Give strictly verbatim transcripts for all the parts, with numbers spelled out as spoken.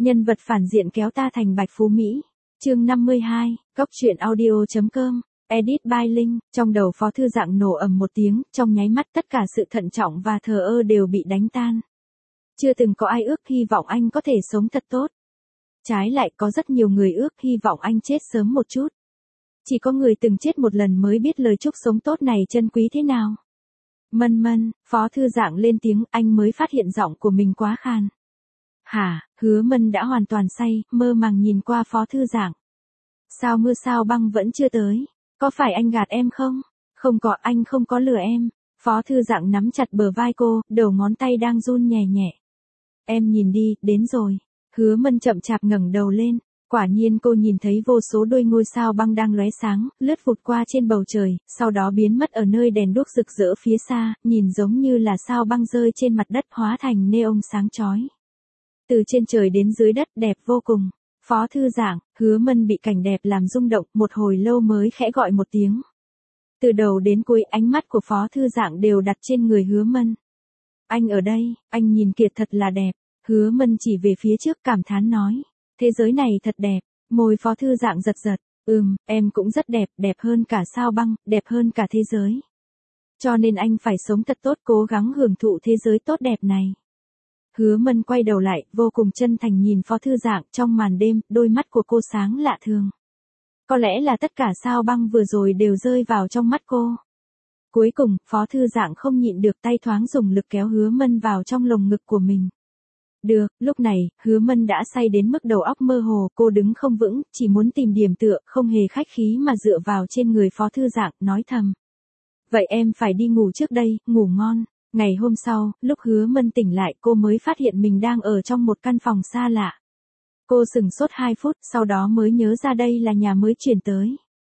Nhân vật phản diện kéo ta thành Bạch Phú Mỹ. Chương năm mươi hai, Cóc truyện audio chấm com, edit by Linh. Trong đầu Phó Thư Dạng nổ ầm một tiếng, trong nháy mắt tất cả sự thận trọng và thờ ơ đều bị đánh tan. Chưa từng có ai ước hy vọng anh có thể sống thật tốt. Trái lại có rất nhiều người ước hy vọng anh chết sớm một chút. Chỉ có người từng chết một lần mới biết lời chúc sống tốt này trân quý thế nào. Mân mân, Phó Thư Dạng lên tiếng, anh mới phát hiện giọng của mình quá khan. Hả, Hứa Mân đã hoàn toàn say, mơ màng nhìn qua Phó Thư Dạng. Sao mưa sao băng vẫn chưa tới? Có phải anh gạt em không? Không có, anh không có lừa em. Phó Thư Dạng nắm chặt bờ vai cô, đầu ngón tay đang run nhẹ nhẹ. Em nhìn đi, đến rồi. Hứa Mân chậm chạp ngẩng đầu lên. Quả nhiên cô nhìn thấy vô số đôi ngôi sao băng đang lóe sáng, lướt vụt qua trên bầu trời, sau đó biến mất ở nơi đèn đuốc rực rỡ phía xa, nhìn giống như là sao băng rơi trên mặt đất hóa thành neon sáng chói. Từ trên trời đến dưới đất đẹp vô cùng. Phó Thư Dạng, Hứa Mân bị cảnh đẹp làm rung động, một hồi lâu mới khẽ gọi một tiếng. Từ đầu đến cuối ánh mắt của Phó Thư Dạng đều đặt trên người Hứa Mân. Anh ở đây, anh nhìn kìa thật là đẹp. Hứa Mân chỉ về phía trước cảm thán nói. Thế giới này thật đẹp. Môi Phó Thư Dạng giật giật. Ừm, em cũng rất đẹp, đẹp hơn cả sao băng, đẹp hơn cả thế giới. Cho nên anh phải sống thật tốt, cố gắng hưởng thụ thế giới tốt đẹp này. Hứa Mân quay đầu lại, vô cùng chân thành nhìn Phó Thư Dạng, trong màn đêm, đôi mắt của cô sáng lạ thường. Có lẽ là tất cả sao băng vừa rồi đều rơi vào trong mắt cô. Cuối cùng, Phó Thư Dạng không nhịn được, tay thoáng dùng lực kéo Hứa Mân vào trong lồng ngực của mình. Được, lúc này, Hứa Mân đã say đến mức đầu óc mơ hồ, cô đứng không vững, chỉ muốn tìm điểm tựa, không hề khách khí mà dựa vào trên người Phó Thư Dạng, nói thầm. Vậy em phải đi ngủ trước đây, ngủ ngon. Ngày hôm sau, lúc Hứa Mân tỉnh lại cô mới phát hiện mình đang ở trong một căn phòng xa lạ. Cô sửng sốt hai phút, sau đó mới nhớ ra đây là nhà mới chuyển tới.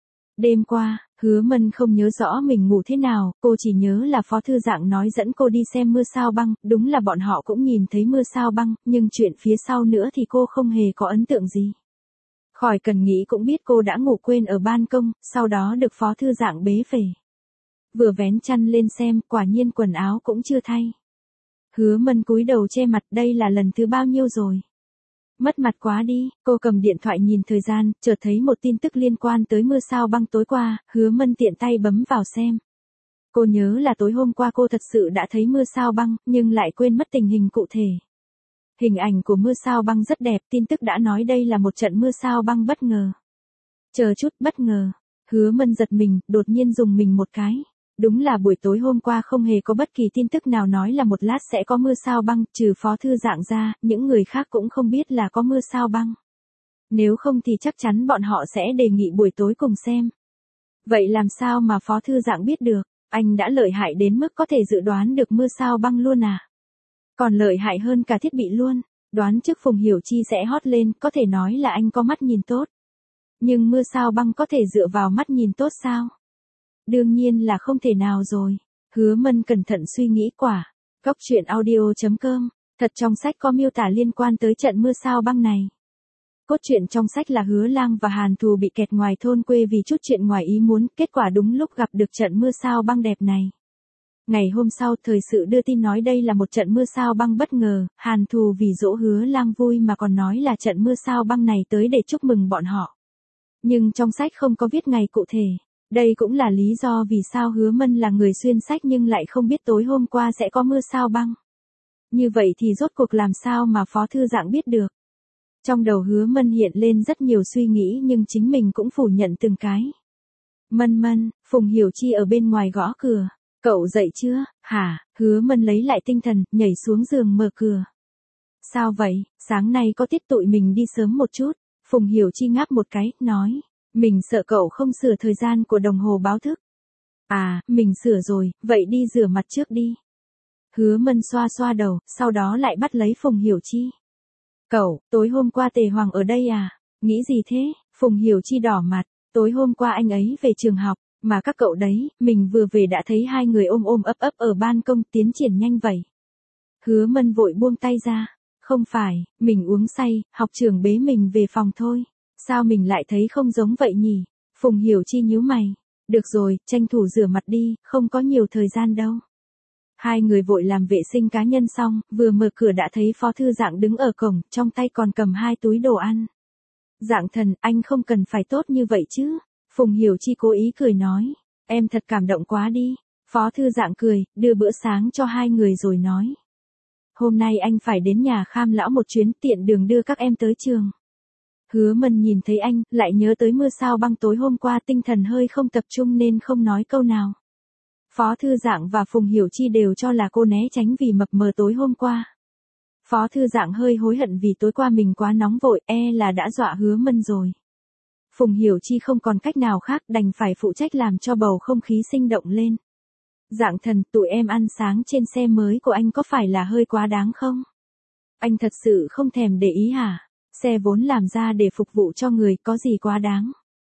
Đêm qua, Hứa Mân không nhớ rõ mình ngủ thế nào, cô chỉ nhớ là Phó Thư Dạng nói dẫn cô đi xem mưa sao băng, đúng là bọn họ cũng nhìn thấy mưa sao băng, nhưng chuyện phía sau nữa thì cô không hề có ấn tượng gì. Khỏi cần nghĩ cũng biết cô đã ngủ quên ở ban công, sau đó được Phó Thư Dạng bế về. Vừa vén chăn lên xem, quả nhiên quần áo cũng chưa thay. Hứa Mân cúi đầu che mặt, đây là lần thứ bao nhiêu rồi? Mất mặt quá đi, cô cầm điện thoại nhìn thời gian, chợt thấy một tin tức liên quan tới mưa sao băng tối qua, Hứa Mân tiện tay bấm vào xem. Cô nhớ là tối hôm qua cô thật sự đã thấy mưa sao băng, nhưng lại quên mất tình hình cụ thể. Hình ảnh của mưa sao băng rất đẹp, tin tức đã nói đây là một trận mưa sao băng bất ngờ. Chờ chút, bất ngờ. Hứa Mân giật mình, đột nhiên dùng mình một cái. Đúng là buổi tối hôm qua không hề có bất kỳ tin tức nào nói là một lát sẽ có mưa sao băng, trừ Phó Thư Dạng ra, những người khác cũng không biết là có mưa sao băng. Nếu không thì chắc chắn bọn họ sẽ đề nghị buổi tối cùng xem. Vậy làm sao mà Phó Thư Dạng biết được, anh đã lợi hại đến mức có thể dự đoán được mưa sao băng luôn à? Còn lợi hại hơn cả thiết bị luôn, đoán trước Phùng Hiểu Chi sẽ hot lên, có thể nói là anh có mắt nhìn tốt. Nhưng mưa sao băng có thể dựa vào mắt nhìn tốt sao? Đương nhiên là không thể nào rồi. Hứa Mân cẩn thận suy nghĩ quả. Cóc truyện audio chấm com. Thật trong sách có miêu tả liên quan tới trận mưa sao băng này. Cốt truyện trong sách là Hứa Lang và Hàn Thù bị kẹt ngoài thôn quê vì chút chuyện ngoài ý muốn, kết quả đúng lúc gặp được trận mưa sao băng đẹp này. Ngày hôm sau, thời sự đưa tin nói đây là một trận mưa sao băng bất ngờ, Hàn Thù vì dỗ Hứa Lang vui mà còn nói là trận mưa sao băng này tới để chúc mừng bọn họ. Nhưng trong sách không có viết ngày cụ thể. Đây cũng là lý do vì sao Hứa Mân là người xuyên sách nhưng lại không biết tối hôm qua sẽ có mưa sao băng. Như vậy thì rốt cuộc làm sao mà Phó Thư Dạng biết được. Trong đầu Hứa Mân hiện lên rất nhiều suy nghĩ nhưng chính mình cũng phủ nhận từng cái. Mân Mân, Phùng Hiểu Chi ở bên ngoài gõ cửa. Cậu dậy chưa? Hả? Hứa Mân lấy lại tinh thần, nhảy xuống giường mở cửa. Sao vậy? Sáng nay có tiết tụi mình đi sớm một chút. Phùng Hiểu Chi ngáp một cái, nói. Mình sợ cậu không sửa thời gian của đồng hồ báo thức. À, mình sửa rồi, vậy đi rửa mặt trước đi. Hứa Mân xoa xoa đầu, sau đó lại bắt lấy Phùng Hiểu Chi. Cậu, tối hôm qua Tề Hoàng ở đây à? Nghĩ gì thế? Phùng Hiểu Chi đỏ mặt, tối hôm qua anh ấy về trường học, mà các cậu đấy, mình vừa về đã thấy hai người ôm ôm ấp ấp ở ban công, tiến triển nhanh vậy. Hứa Mân vội buông tay ra. Không phải, mình uống say, học trưởng bế mình về phòng thôi. Sao mình lại thấy không giống vậy nhỉ? Phùng Hiểu Chi nhíu mày. Được rồi, tranh thủ rửa mặt đi, không có nhiều thời gian đâu. Hai người vội làm vệ sinh cá nhân xong, vừa mở cửa đã thấy Phó Thư Dạng đứng ở cổng, trong tay còn cầm hai túi đồ ăn. Dạng thần, anh không cần phải tốt như vậy chứ. Phùng Hiểu Chi cố ý cười nói. Em thật cảm động quá đi. Phó Thư Dạng cười, đưa bữa sáng cho hai người rồi nói. Hôm nay anh phải đến nhà Kham lão một chuyến, tiện đường đưa các em tới trường. Hứa Mân nhìn thấy anh, lại nhớ tới mưa sao băng tối hôm qua, tinh thần hơi không tập trung nên không nói câu nào. Phó Thư Dạng và Phùng Hiểu Chi đều cho là cô né tránh vì mập mờ tối hôm qua. Phó Thư Dạng hơi hối hận vì tối qua mình quá nóng vội, e là đã dọa Hứa Mân rồi. Phùng Hiểu Chi không còn cách nào khác, đành phải phụ trách làm cho bầu không khí sinh động lên. Dạng thần, tụi em ăn sáng trên xe mới của anh có phải là hơi quá đáng không? Anh thật sự không thèm để ý hả? Xe vốn làm ra để phục vụ cho người, có gì quá đáng?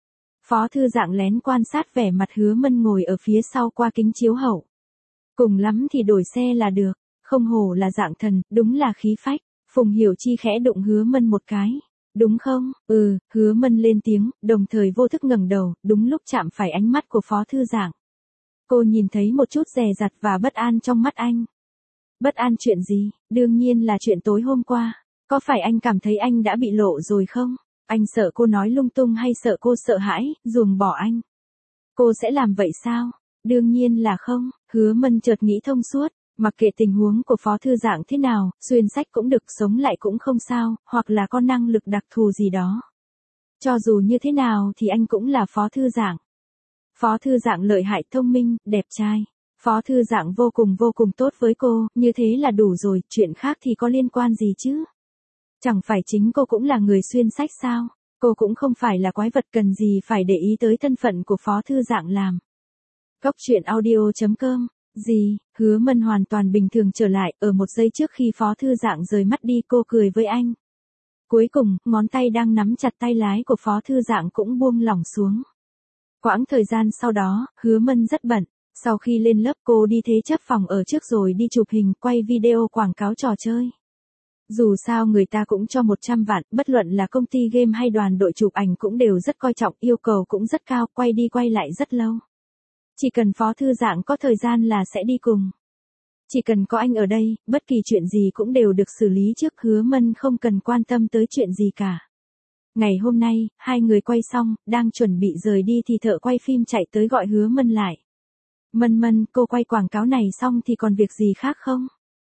Phó Thư Dạng lén quan sát vẻ mặt Hứa Mân ngồi ở phía sau qua kính chiếu hậu. Cùng lắm thì đổi xe là được, không hổ là dạng thần, đúng là khí phách. Phùng Hiểu Chi khẽ đụng Hứa Mân một cái. Đúng không? Ừ, Hứa Mân lên tiếng, đồng thời vô thức ngẩng đầu, đúng lúc chạm phải ánh mắt của Phó Thư Dạng. Cô nhìn thấy một chút dè dặt và bất an trong mắt anh. Bất an chuyện gì? Đương nhiên là chuyện tối hôm qua. Có phải anh cảm thấy anh đã bị lộ rồi không? Anh sợ cô nói lung tung hay sợ cô sợ hãi, ruồng bỏ anh? Cô sẽ làm vậy sao? Đương nhiên là không. Hứa Mân chợt nghĩ thông suốt. Mặc kệ tình huống của Phó Thư Dạng thế nào, xuyên sách cũng được, sống lại cũng không sao, hoặc là có năng lực đặc thù gì đó. Cho dù như thế nào thì anh cũng là Phó Thư Dạng. Phó Thư Dạng lợi hại, thông minh, đẹp trai. Phó Thư Dạng vô cùng vô cùng tốt với cô, như thế là đủ rồi, chuyện khác thì có liên quan gì chứ? Chẳng phải chính cô cũng là người xuyên sách sao? Cô cũng không phải là quái vật, cần gì phải để ý tới thân phận của Phó Thư Dạng làm. Cốc truyện audio chấm com. Gì? Hứa Mân hoàn toàn bình thường trở lại, ở một giây trước khi Phó Thư Dạng rời mắt đi cô cười với anh. Cuối cùng, ngón tay đang nắm chặt tay lái của Phó Thư Dạng cũng buông lỏng xuống. Quãng thời gian sau đó, Hứa Mân rất bận. Sau khi lên lớp cô đi thế chấp phòng ở trước rồi đi chụp hình, quay video quảng cáo trò chơi. Dù sao người ta cũng cho một trăm vạn, bất luận là công ty game hay đoàn đội chụp ảnh cũng đều rất coi trọng, yêu cầu cũng rất cao, quay đi quay lại rất lâu. Chỉ cần Phó Thư Dạng có thời gian là sẽ đi cùng. Chỉ cần có anh ở đây, bất kỳ chuyện gì cũng đều được xử lý trước, Hứa Mân không cần quan tâm tới chuyện gì cả. Ngày hôm nay, hai người quay xong, đang chuẩn bị rời đi thì thợ quay phim chạy tới gọi Hứa Mân lại. Mân Mân, cô quay quảng cáo này xong thì còn việc gì khác không?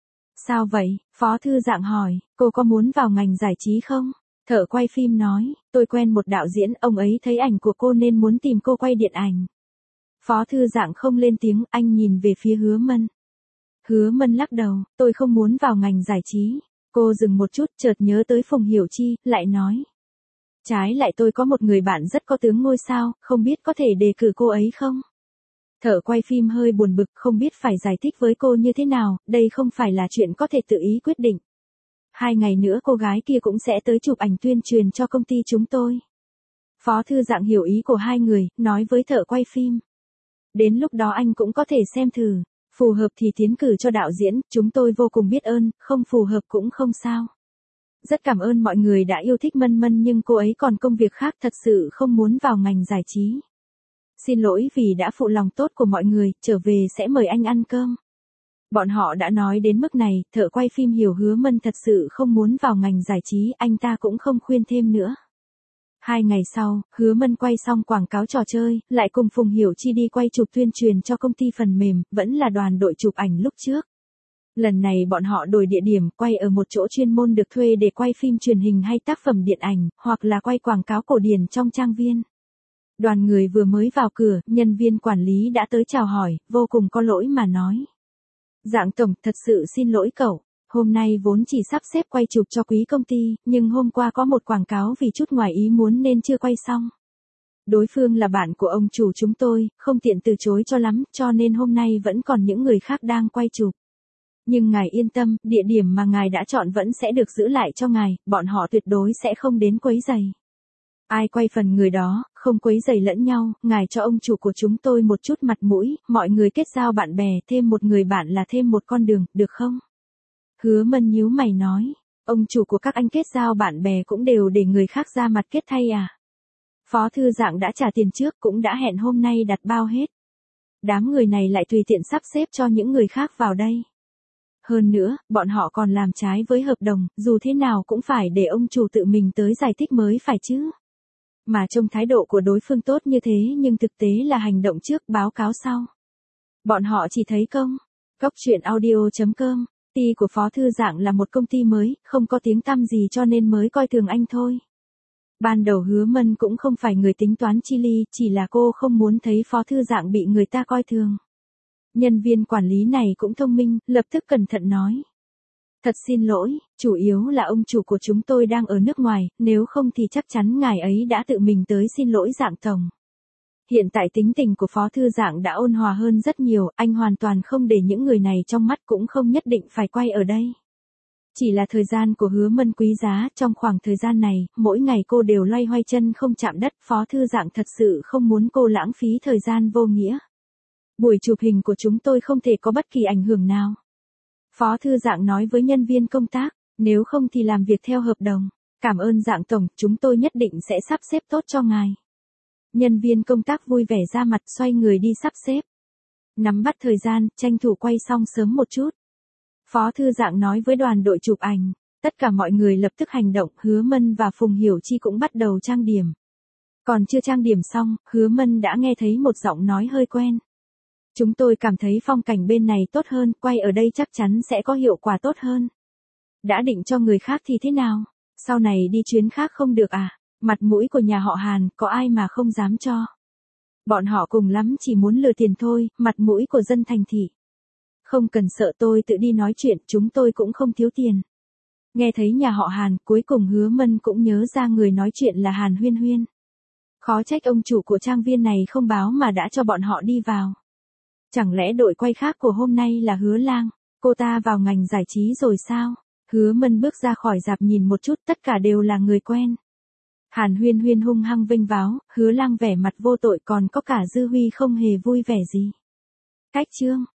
Sao vậy? Phó Thư Dạng hỏi, cô có muốn vào ngành giải trí không? Thợ quay phim nói, tôi quen một đạo diễn, ông ấy thấy ảnh của cô nên muốn tìm cô quay điện ảnh. Phó Thư Dạng không lên tiếng, anh nhìn về phía Hứa Mân. Hứa Mân lắc đầu, tôi không muốn vào ngành giải trí. Cô dừng một chút, chợt nhớ tới Phùng Hiểu Chi, lại nói. Trái lại tôi có một người bạn rất có tướng ngôi sao, không biết có thể đề cử cô ấy không? Thợ quay phim hơi buồn bực, không biết phải giải thích với cô như thế nào, đây không phải là chuyện có thể tự ý quyết định. Hai ngày nữa cô gái kia cũng sẽ tới chụp ảnh tuyên truyền cho công ty chúng tôi. Phó Thư Dạng hiểu ý của hai người, nói với thợ quay phim. Đến lúc đó anh cũng có thể xem thử, phù hợp thì tiến cử cho đạo diễn, chúng tôi vô cùng biết ơn, không phù hợp cũng không sao. Rất cảm ơn mọi người đã yêu thích Mân Mân nhưng cô ấy còn công việc khác, thật sự không muốn vào ngành giải trí. Xin lỗi vì đã phụ lòng tốt của mọi người, trở về sẽ mời anh ăn cơm. Bọn họ đã nói đến mức này, thợ quay phim hiểu Hứa Mân thật sự không muốn vào ngành giải trí, anh ta cũng không khuyên thêm nữa. Hai ngày sau, Hứa Mân quay xong quảng cáo trò chơi, lại cùng Phùng Hiểu Chi đi quay chụp tuyên truyền cho công ty phần mềm, vẫn là đoàn đội chụp ảnh lúc trước. Lần này bọn họ đổi địa điểm, quay ở một chỗ chuyên môn được thuê để quay phim truyền hình hay tác phẩm điện ảnh, hoặc là quay quảng cáo cổ điển trong trang viên. Đoàn người vừa mới vào cửa, nhân viên quản lý đã tới chào hỏi, vô cùng có lỗi mà nói. Dạng tổng, thật sự xin lỗi cậu, hôm nay vốn chỉ sắp xếp quay chụp cho quý công ty, nhưng hôm qua có một quảng cáo vì chút ngoài ý muốn nên chưa quay xong. Đối phương là bạn của ông chủ chúng tôi, không tiện từ chối cho lắm, cho nên hôm nay vẫn còn những người khác đang quay chụp. Nhưng ngài yên tâm, địa điểm mà ngài đã chọn vẫn sẽ được giữ lại cho ngài, bọn họ tuyệt đối sẽ không đến quấy rầy. Ai quay phần người đó, không quấy rầy lẫn nhau, ngài cho ông chủ của chúng tôi một chút mặt mũi, mọi người kết giao bạn bè, thêm một người bạn là thêm một con đường, được không? Hứa Mân nhíu mày nói, ông chủ của các anh kết giao bạn bè cũng đều để người khác ra mặt kết thay à? Phó Thư Dạng đã trả tiền trước, cũng đã hẹn hôm nay đặt bao hết. Đám người này lại tùy tiện sắp xếp cho những người khác vào đây. Hơn nữa, bọn họ còn làm trái với hợp đồng, dù thế nào cũng phải để ông chủ tự mình tới giải thích mới phải chứ. Mà trông thái độ của đối phương tốt như thế nhưng thực tế là hành động trước báo cáo sau. Bọn họ chỉ thấy công. Cốc truyện audio chấm com, ty của Phó Thư Dạng là một công ty mới, không có tiếng tăm gì cho nên mới coi thường anh thôi. Ban đầu Hứa Mân cũng không phải người tính toán chi ly, chỉ là cô không muốn thấy Phó Thư Dạng bị người ta coi thường. Nhân viên quản lý này cũng thông minh, lập tức cẩn thận nói. Thật xin lỗi, chủ yếu là ông chủ của chúng tôi đang ở nước ngoài, nếu không thì chắc chắn ngài ấy đã tự mình tới xin lỗi Dạng tổng. Hiện tại tính tình của Phó Thư Dạng đã ôn hòa hơn rất nhiều, anh hoàn toàn không để những người này trong mắt cũng không nhất định phải quay ở đây. Chỉ là thời gian của Hứa Mân quý giá, trong khoảng thời gian này, mỗi ngày cô đều loay hoay chân không chạm đất, Phó Thư Dạng thật sự không muốn cô lãng phí thời gian vô nghĩa. Buổi chụp hình của chúng tôi không thể có bất kỳ ảnh hưởng nào. Phó Thư Dạng nói với nhân viên công tác, nếu không thì làm việc theo hợp đồng. Cảm ơn Dạng tổng, chúng tôi nhất định sẽ sắp xếp tốt cho ngài. Nhân viên công tác vui vẻ ra mặt xoay người đi sắp xếp. Nắm bắt thời gian, tranh thủ quay xong sớm một chút. Phó Thư Dạng nói với đoàn đội chụp ảnh, tất cả mọi người lập tức hành động, Hứa Mân và Phùng Hiểu Chi cũng bắt đầu trang điểm. Còn chưa trang điểm xong, Hứa Mân đã nghe thấy một giọng nói hơi quen. Chúng tôi cảm thấy phong cảnh bên này tốt hơn, quay ở đây chắc chắn sẽ có hiệu quả tốt hơn. Đã định cho người khác thì thế nào? Sau này đi chuyến khác không được à? Mặt mũi của nhà họ Hàn, có ai mà không dám cho. Bọn họ cùng lắm chỉ muốn lừa tiền thôi, mặt mũi của dân thành thị. Không cần sợ, tôi tự đi nói chuyện, chúng tôi cũng không thiếu tiền. Nghe thấy nhà họ Hàn, cuối cùng Hứa Mân cũng nhớ ra người nói chuyện là Hàn Huyên Huyên. Khó trách ông chủ của trang viên này không báo mà đã cho bọn họ đi vào. Chẳng lẽ đội quay khác của hôm nay là Hứa Lang, cô ta vào ngành giải trí rồi sao? Hứa Mân bước ra khỏi rạp nhìn một chút, tất cả đều là người quen. Hàn Huyên Huyên hung hăng vênh váo, Hứa Lang vẻ mặt vô tội, còn có cả Dư Huy không hề vui vẻ gì. Cách chương